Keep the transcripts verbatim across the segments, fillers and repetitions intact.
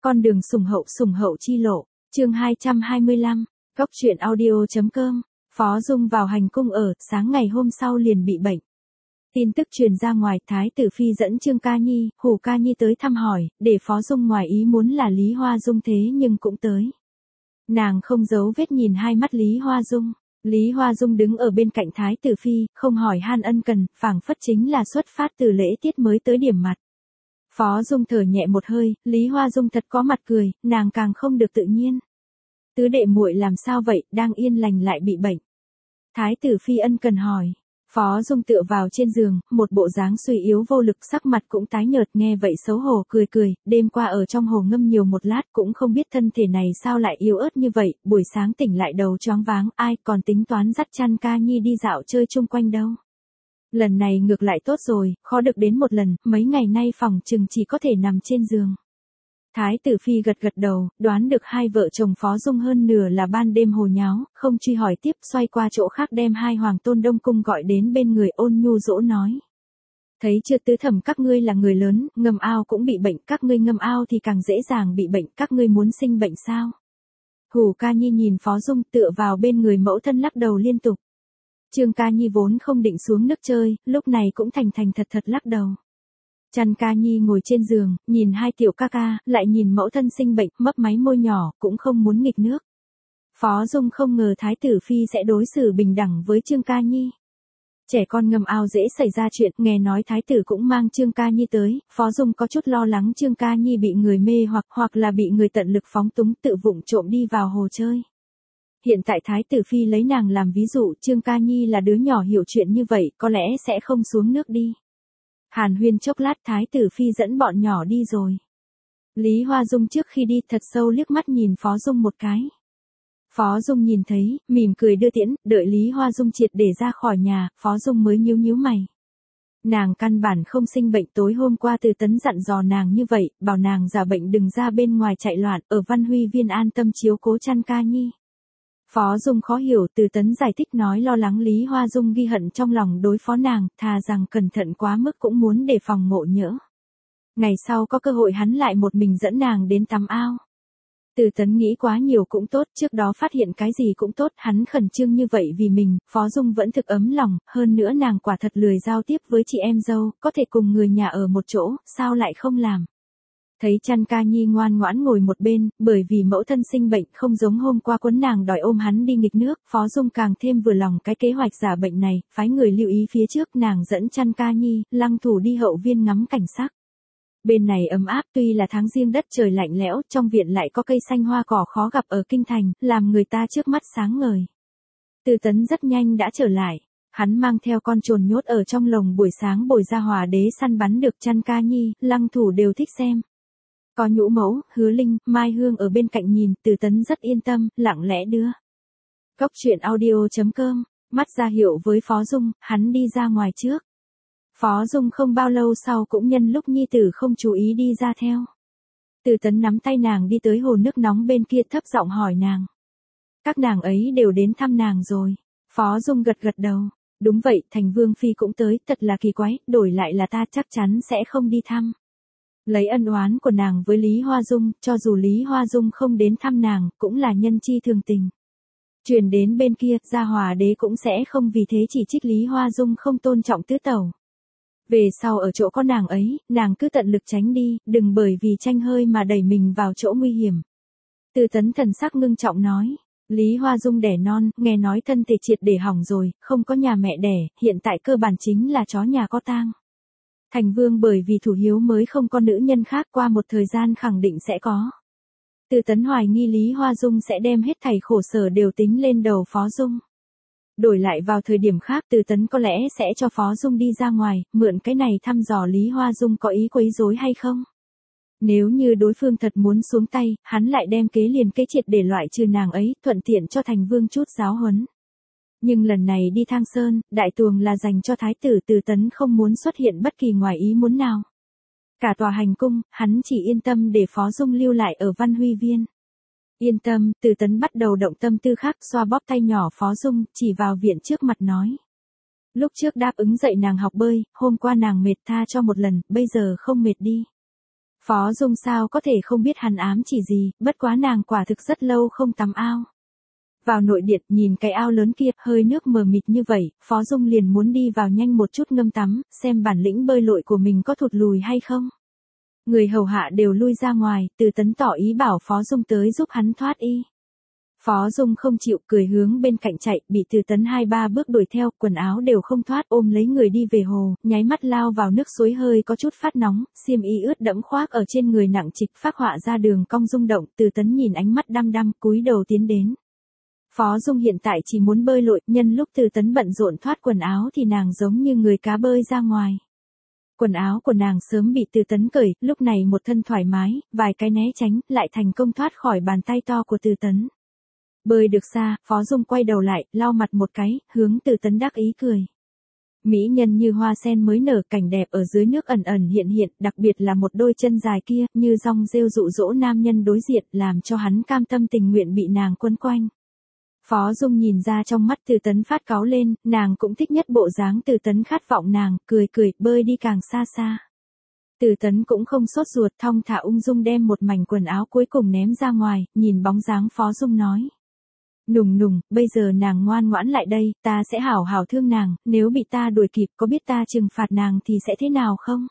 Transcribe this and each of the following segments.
Con đường sủng hậu sủng hậu chi lộ, chương hai trăm hai mươi lăm, Cốc truyện audio.com, Phó Dung vào hành cung ở, sáng ngày hôm sau liền bị bệnh. Tin tức truyền ra ngoài, Thái tử Phi dẫn Trương Ca Nhi, Hủ Ca Nhi tới thăm hỏi, để Phó Dung ngoài ý muốn là Lý Hoa Dung thế nhưng cũng tới. Nàng không giấu vết nhìn hai mắt Lý Hoa Dung. Lý Hoa Dung đứng ở bên cạnh Thái tử Phi, không hỏi han ân cần, phảng phất chính là xuất phát từ lễ tiết mới tới điểm mặt. Phó Dung thở nhẹ một hơi, Lý Hoa Dung thật có mặt cười, nàng càng không được tự nhiên. Tứ đệ muội làm sao vậy, đang yên lành lại bị bệnh. Thái tử Phi ân cần hỏi. Phó Dung tựa vào trên giường, một bộ dáng suy yếu vô lực, sắc mặt cũng tái nhợt, nghe vậy xấu hổ cười cười, đêm qua ở trong hồ ngâm nhiều một lát cũng không biết thân thể này sao lại yếu ớt như vậy, buổi sáng tỉnh lại đầu choáng váng, ai còn tính toán dắt chăn Ca Nhi đi dạo chơi chung quanh đâu. Lần này ngược lại tốt rồi, khó được đến một lần, mấy ngày nay phòng chừng chỉ có thể nằm trên giường. Thái tử Phi gật gật đầu, đoán được hai vợ chồng Phó Dung hơn nửa là ban đêm hồ nháo, không truy hỏi tiếp, xoay qua chỗ khác đem hai hoàng tôn đông cung gọi đến bên người, ôn nhu dỗ nói. Thấy chưa, tứ thẩm các ngươi là người lớn, ngâm ao cũng bị bệnh, các ngươi ngâm ao thì càng dễ dàng bị bệnh, các ngươi muốn sinh bệnh sao? Hủ Ca Nhi nhìn Phó Dung tựa vào bên người mẫu thân lắc đầu liên tục. Trương Ca Nhi vốn không định xuống nước chơi, lúc này cũng thành thành thật thật lắc đầu. Trăn Ca Nhi ngồi trên giường, nhìn hai tiểu ca ca, lại nhìn mẫu thân sinh bệnh, mấp máy môi nhỏ, cũng không muốn nghịch nước. Phó Dung không ngờ Thái tử Phi sẽ đối xử bình đẳng với Trương Ca Nhi. Trẻ con ngâm ao dễ xảy ra chuyện, nghe nói Thái tử cũng mang Trương Ca Nhi tới, Phó Dung có chút lo lắng Trương Ca Nhi bị người mê hoặc hoặc là bị người tận lực phóng túng tự vụng trộm đi vào hồ chơi. Hiện tại Thái tử Phi lấy nàng làm ví dụ, Trương Ca Nhi là đứa nhỏ hiểu chuyện như vậy, có lẽ sẽ không xuống nước đi. Hàn huyên chốc lát, Thái tử Phi dẫn bọn nhỏ đi rồi. Lý Hoa Dung trước khi đi thật sâu liếc mắt nhìn Phó Dung một cái. Phó Dung nhìn thấy, mỉm cười đưa tiễn, đợi Lý Hoa Dung triệt để ra khỏi nhà, Phó Dung mới nhíu nhíu mày. Nàng căn bản không sinh bệnh, tối hôm qua Từ Tấn dặn dò nàng như vậy, bảo nàng giả bệnh đừng ra bên ngoài chạy loạn, ở Văn Huy Viên an tâm chiếu cố Trăn Ca Nhi. Phó Dung khó hiểu, Từ Tấn giải thích nói lo lắng Lý Hoa Dung ghi hận trong lòng đối phó nàng, thà rằng cẩn thận quá mức cũng muốn đề phòng ngộ nhỡ. Ngày sau có cơ hội hắn lại một mình dẫn nàng đến tắm ao. Từ Tấn nghĩ quá nhiều cũng tốt, trước đó phát hiện cái gì cũng tốt, hắn khẩn trương như vậy vì mình, Phó Dung vẫn thực ấm lòng, hơn nữa nàng quả thật lười giao tiếp với chị em dâu, có thể cùng người nhà ở một chỗ, sao lại không làm. Thấy Trăn Ca Nhi ngoan ngoãn ngồi một bên, bởi vì mẫu thân sinh bệnh không giống hôm qua quấn nàng đòi ôm hắn đi nghịch nước, Phó Dung càng thêm vừa lòng cái kế hoạch giả bệnh này, phái người lưu ý phía trước, nàng dẫn Trăn Ca Nhi, Lăng Thủ đi hậu viên ngắm cảnh sắc. Bên này ấm áp, tuy là tháng riêng đất trời lạnh lẽo, trong viện lại có cây xanh hoa cỏ khó gặp ở kinh thành, làm người ta trước mắt sáng ngời. Từ Tấn rất nhanh đã trở lại. Hắn mang theo con trồn nhốt ở trong lồng, buổi sáng Bồi Gia Hòa đế săn bắn được, Trăn Ca Nhi, Lăng Thủ đều thích xem. Có Nhũ Mẫu, Hứa Linh, Mai Hương ở bên cạnh nhìn, Từ Tấn rất yên tâm, lặng lẽ đưa. Cốc truyện audio.com, mắt ra hiệu với Phó Dung, hắn đi ra ngoài trước. Phó Dung không bao lâu sau cũng nhân lúc nhi tử không chú ý đi ra theo. Từ Tấn nắm tay nàng đi tới hồ nước nóng bên kia, thấp giọng hỏi nàng. Các nàng ấy đều đến thăm nàng rồi. Phó Dung gật gật đầu. Đúng vậy, Thành Vương Phi cũng tới, thật là kỳ quái, đổi lại là ta chắc chắn sẽ không đi thăm. Lấy ân oán của nàng với Lý Hoa Dung, cho dù Lý Hoa Dung không đến thăm nàng, cũng là nhân chi thường tình. Truyền đến bên kia, Gia Hòa đế cũng sẽ không vì thế chỉ trích Lý Hoa Dung không tôn trọng tứ tẩu. Về sau ở chỗ có nàng ấy, nàng cứ tận lực tránh đi, đừng bởi vì tranh hơi mà đẩy mình vào chỗ nguy hiểm. Từ Tấn thần sắc ngưng trọng nói. Lý Hoa Dung đẻ non, nghe nói thân thể triệt để hỏng rồi, không có nhà mẹ đẻ, hiện tại cơ bản chính là chó nhà có tang. Thành Vương bởi vì thủ hiếu mới không có nữ nhân khác, qua một thời gian khẳng định sẽ có. Từ Tấn hoài nghi Lý Hoa Dung sẽ đem hết thảy khổ sở đều tính lên đầu Phó Dung. Đổi lại vào thời điểm khác, Từ Tấn có lẽ sẽ cho Phó Dung đi ra ngoài, mượn cái này thăm dò Lý Hoa Dung có ý quấy rối hay không. Nếu như đối phương thật muốn xuống tay, hắn lại đem kế liền kế triệt để loại trừ nàng ấy, thuận tiện cho Thành Vương chút giáo huấn. Nhưng lần này đi Thang Sơn, đại tuồng là dành cho Thái tử, Từ Tấn không muốn xuất hiện bất kỳ ngoài ý muốn nào. Cả tòa hành cung, hắn chỉ yên tâm để Phó Dung lưu lại ở Văn Huy Viên. Yên tâm, Từ Tấn bắt đầu động tâm tư khác, xoa bóp tay nhỏ Phó Dung, chỉ vào viện trước mặt nói. Lúc trước đáp ứng dạy nàng học bơi, hôm qua nàng mệt, tha cho một lần, bây giờ không mệt đi. Phó Dung sao có thể không biết hắn ám chỉ gì, bất quá nàng quả thực rất lâu không tắm ao. Vào nội điện nhìn cái ao lớn kia, hơi nước mờ mịt như vậy, Phó Dung liền muốn đi vào nhanh một chút ngâm tắm, xem bản lĩnh bơi lội của mình có thụt lùi hay không. Người hầu hạ đều lui ra ngoài, Từ Tấn tỏ ý bảo Phó Dung tới giúp hắn thoát y. Phó Dung không chịu, cười hướng bên cạnh chạy, bị Từ Tấn hai ba bước đuổi theo, quần áo đều không thoát, ôm lấy người đi về hồ, nháy mắt lao vào nước suối hơi có chút phát nóng, xiêm y ướt đẫm khoác ở trên người nặng trịch phác họa ra đường cong rung động, Từ Tấn nhìn ánh mắt đăm đăm, cúi đầu tiến đến. Phó Dung hiện tại chỉ muốn bơi lội, nhân lúc Từ Tấn bận rộn thoát quần áo thì nàng giống như người cá bơi ra ngoài. Quần áo của nàng sớm bị Từ Tấn cởi, lúc này một thân thoải mái, vài cái né tránh, lại thành công thoát khỏi bàn tay to của Từ Tấn. Bơi được xa, Phó Dung quay đầu lại, lau mặt một cái, hướng Từ Tấn đắc ý cười. Mỹ nhân như hoa sen mới nở, cảnh đẹp ở dưới nước ẩn ẩn hiện hiện, đặc biệt là một đôi chân dài kia, như rong rêu dụ dỗ nam nhân đối diện, làm cho hắn cam tâm tình nguyện bị nàng quấn quanh. Phó Dung nhìn ra trong mắt Từ Tấn phát cáu lên, nàng cũng thích nhất bộ dáng Từ Tấn khát vọng nàng, cười cười, bơi đi càng xa xa. Từ Tấn cũng không sốt ruột, thong thả ung dung đem một mảnh quần áo cuối cùng ném ra ngoài, nhìn bóng dáng Phó Dung nói. Nùng nùng, bây giờ nàng ngoan ngoãn lại đây, ta sẽ hảo hảo thương nàng, nếu bị ta đuổi kịp có biết ta trừng phạt nàng thì sẽ thế nào không?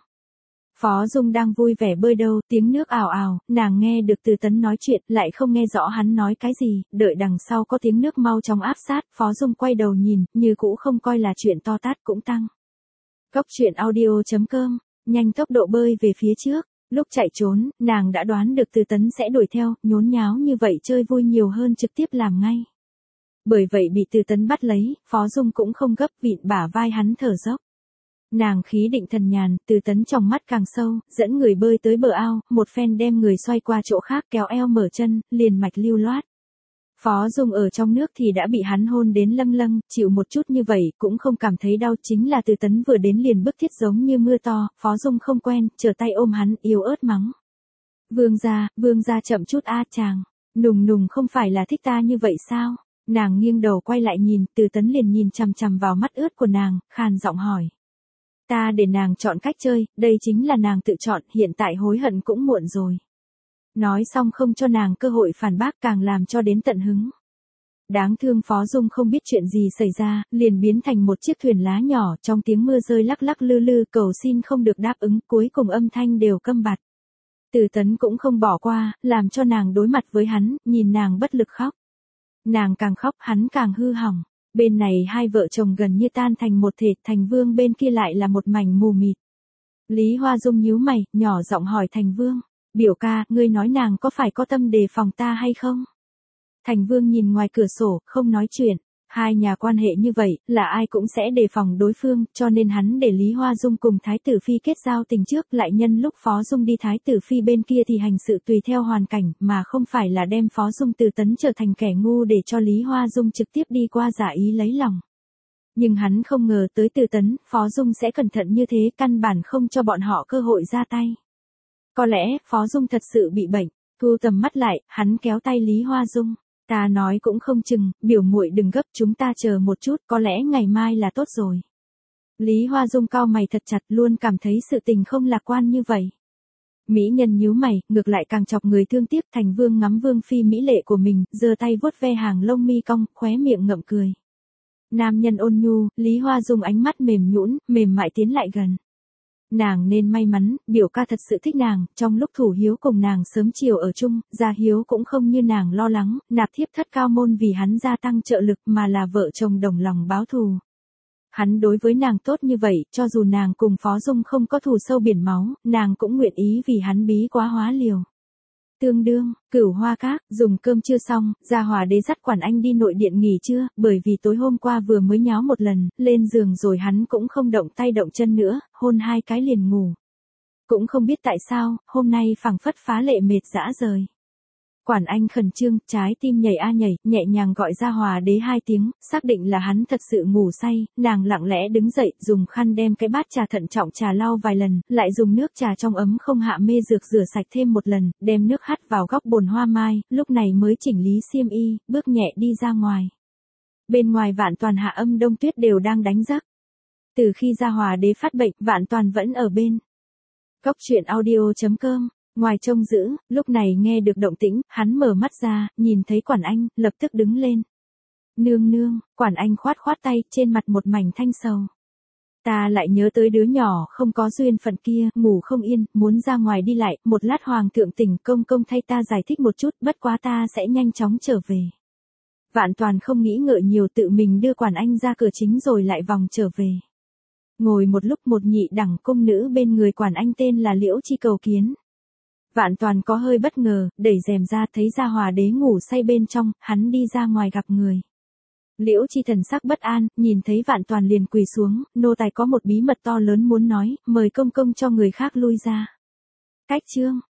Phó Dung đang vui vẻ bơi đâu, tiếng nước ào ào, nàng nghe được Từ Tấn nói chuyện, lại không nghe rõ hắn nói cái gì, đợi đằng sau có tiếng nước mau chóng áp sát, Phó Dung quay đầu nhìn, như cũ không coi là chuyện to tát cũng tăng. Góc truyện audio chấm com, nhanh tốc độ bơi về phía trước, lúc chạy trốn, nàng đã đoán được Từ Tấn sẽ đuổi theo, nhốn nháo như vậy chơi vui nhiều hơn trực tiếp làm ngay. Bởi vậy bị Từ Tấn bắt lấy, Phó Dung cũng không gấp, vịn bả vai hắn thở dốc. Nàng khí định thần nhàn, Từ Tấn trong mắt càng sâu, dẫn người bơi tới bờ ao, một phen đem người xoay qua chỗ khác kéo eo mở chân, liền mạch lưu loát. Phó Dung ở trong nước thì đã bị hắn hôn đến lâng lâng, chịu một chút như vậy cũng không cảm thấy đau, chính là Từ Tấn vừa đến liền bức thiết giống như mưa to, Phó Dung không quen, trở tay ôm hắn, yếu ớt mắng. Vương gia, vương gia chậm chút a chàng, nùng nùng không phải là thích ta như vậy sao? Nàng nghiêng đầu quay lại nhìn, Từ Tấn liền nhìn chằm chằm vào mắt ướt của nàng, khàn giọng hỏi. Ta để nàng chọn cách chơi, đây chính là nàng tự chọn, hiện tại hối hận cũng muộn rồi. Nói xong không cho nàng cơ hội phản bác, càng làm cho đến tận hứng. Đáng thương Phó Dung không biết chuyện gì xảy ra, liền biến thành một chiếc thuyền lá nhỏ, trong tiếng mưa rơi lắc lắc lư lư, cầu xin không được đáp ứng, cuối cùng âm thanh đều câm bặt. Từ Tấn cũng không bỏ qua, làm cho nàng đối mặt với hắn, nhìn nàng bất lực khóc. Nàng càng khóc hắn càng hư hỏng. Bên này hai vợ chồng gần như tan thành một thể, Thành Vương bên kia lại là một mảnh mù mịt. Lý Hoa Dung nhíu mày, nhỏ giọng hỏi Thành Vương, biểu ca, ngươi nói nàng có phải có tâm đề phòng ta hay không? Thành Vương nhìn ngoài cửa sổ, không nói chuyện. Hai nhà quan hệ như vậy, là ai cũng sẽ đề phòng đối phương, cho nên hắn để Lý Hoa Dung cùng Thái tử Phi kết giao tình trước, lại nhân lúc Phó Dung đi Thái tử Phi bên kia thì hành sự tùy theo hoàn cảnh, mà không phải là đem Phó Dung Từ Tấn trở thành kẻ ngu để cho Lý Hoa Dung trực tiếp đi qua giả ý lấy lòng. Nhưng hắn không ngờ tới Từ Tấn, Phó Dung sẽ cẩn thận như thế, căn bản không cho bọn họ cơ hội ra tay. Có lẽ, Phó Dung thật sự bị bệnh, thu tầm mắt lại, hắn kéo tay Lý Hoa Dung. Ta nói cũng không chừng, biểu muội đừng gấp, chúng ta chờ một chút, có lẽ ngày mai là tốt rồi. Lý Hoa Dung cau mày thật chặt, luôn cảm thấy sự tình không lạc quan như vậy. Mỹ nhân nhíu mày, ngược lại càng chọc người thương tiếc. Thành Vương ngắm Vương Phi mỹ lệ của mình, giơ tay vuốt ve hàng lông mi cong, khóe miệng ngậm cười. Nam nhân ôn nhu, Lý Hoa Dung ánh mắt mềm nhũn, mềm mại tiến lại gần. Nàng nên may mắn, biểu ca thật sự thích nàng, trong lúc Thủ Hiếu cùng nàng sớm chiều ở chung, Gia Hiếu cũng không như nàng lo lắng, nạp thiếp thất cao môn vì hắn gia tăng trợ lực mà là vợ chồng đồng lòng báo thù. Hắn đối với nàng tốt như vậy, cho dù nàng cùng Phó Dung không có thù sâu biển máu, nàng cũng nguyện ý vì hắn bí quá hóa liều. Tương đương, Cửu Hoa Các, dùng cơm chưa xong, Gia Hòa đế dắt Quản Anh đi nội điện nghỉ trưa, bởi vì tối hôm qua vừa mới nháo một lần, lên giường rồi hắn cũng không động tay động chân nữa, hôn hai cái liền ngủ. Cũng không biết tại sao, hôm nay phảng phất phá lệ mệt dã rời. Quản Anh khẩn trương, trái tim nhảy a nhảy, nhẹ nhàng gọi Gia Hòa đế hai tiếng, xác định là hắn thật sự ngủ say, nàng lặng lẽ đứng dậy, dùng khăn đem cái bát trà thận trọng trà lau vài lần, lại dùng nước trà trong ấm không hạ mê dược rửa sạch thêm một lần, đem nước hắt vào góc bồn hoa mai, lúc này mới chỉnh lý xiêm y, bước nhẹ đi ra ngoài. Bên ngoài Vạn Toàn Hạ Âm Đông Tuyết đều đang đánh giấc. Từ khi Gia Hòa đế phát bệnh, Vạn Toàn vẫn ở bên. Góc truyện audio chấm com Ngoài trông giữ, lúc này nghe được động tĩnh, hắn mở mắt ra, nhìn thấy Quản Anh, lập tức đứng lên. Nương nương, Quản Anh khoát khoát tay, trên mặt một mảnh thanh sầu. Ta lại nhớ tới đứa nhỏ không có duyên phận kia, ngủ không yên, muốn ra ngoài đi lại, một lát hoàng thượng tỉnh, công công thay ta giải thích một chút, bất quá ta sẽ nhanh chóng trở về. Vạn Toàn không nghĩ ngợi nhiều, tự mình đưa Quản Anh ra cửa chính rồi lại vòng trở về. Ngồi một lúc, một nhị đẳng cung nữ bên người Quản Anh tên là Liễu Chi cầu kiến. Vạn Toàn có hơi bất ngờ, đẩy rèm ra thấy Gia Hòa đế ngủ say bên trong, hắn đi ra ngoài gặp người. Liễu Chi thần sắc bất an, nhìn thấy Vạn Toàn liền quỳ xuống, nô tài có một bí mật to lớn muốn nói, mời công công cho người khác lui ra. Cách chương,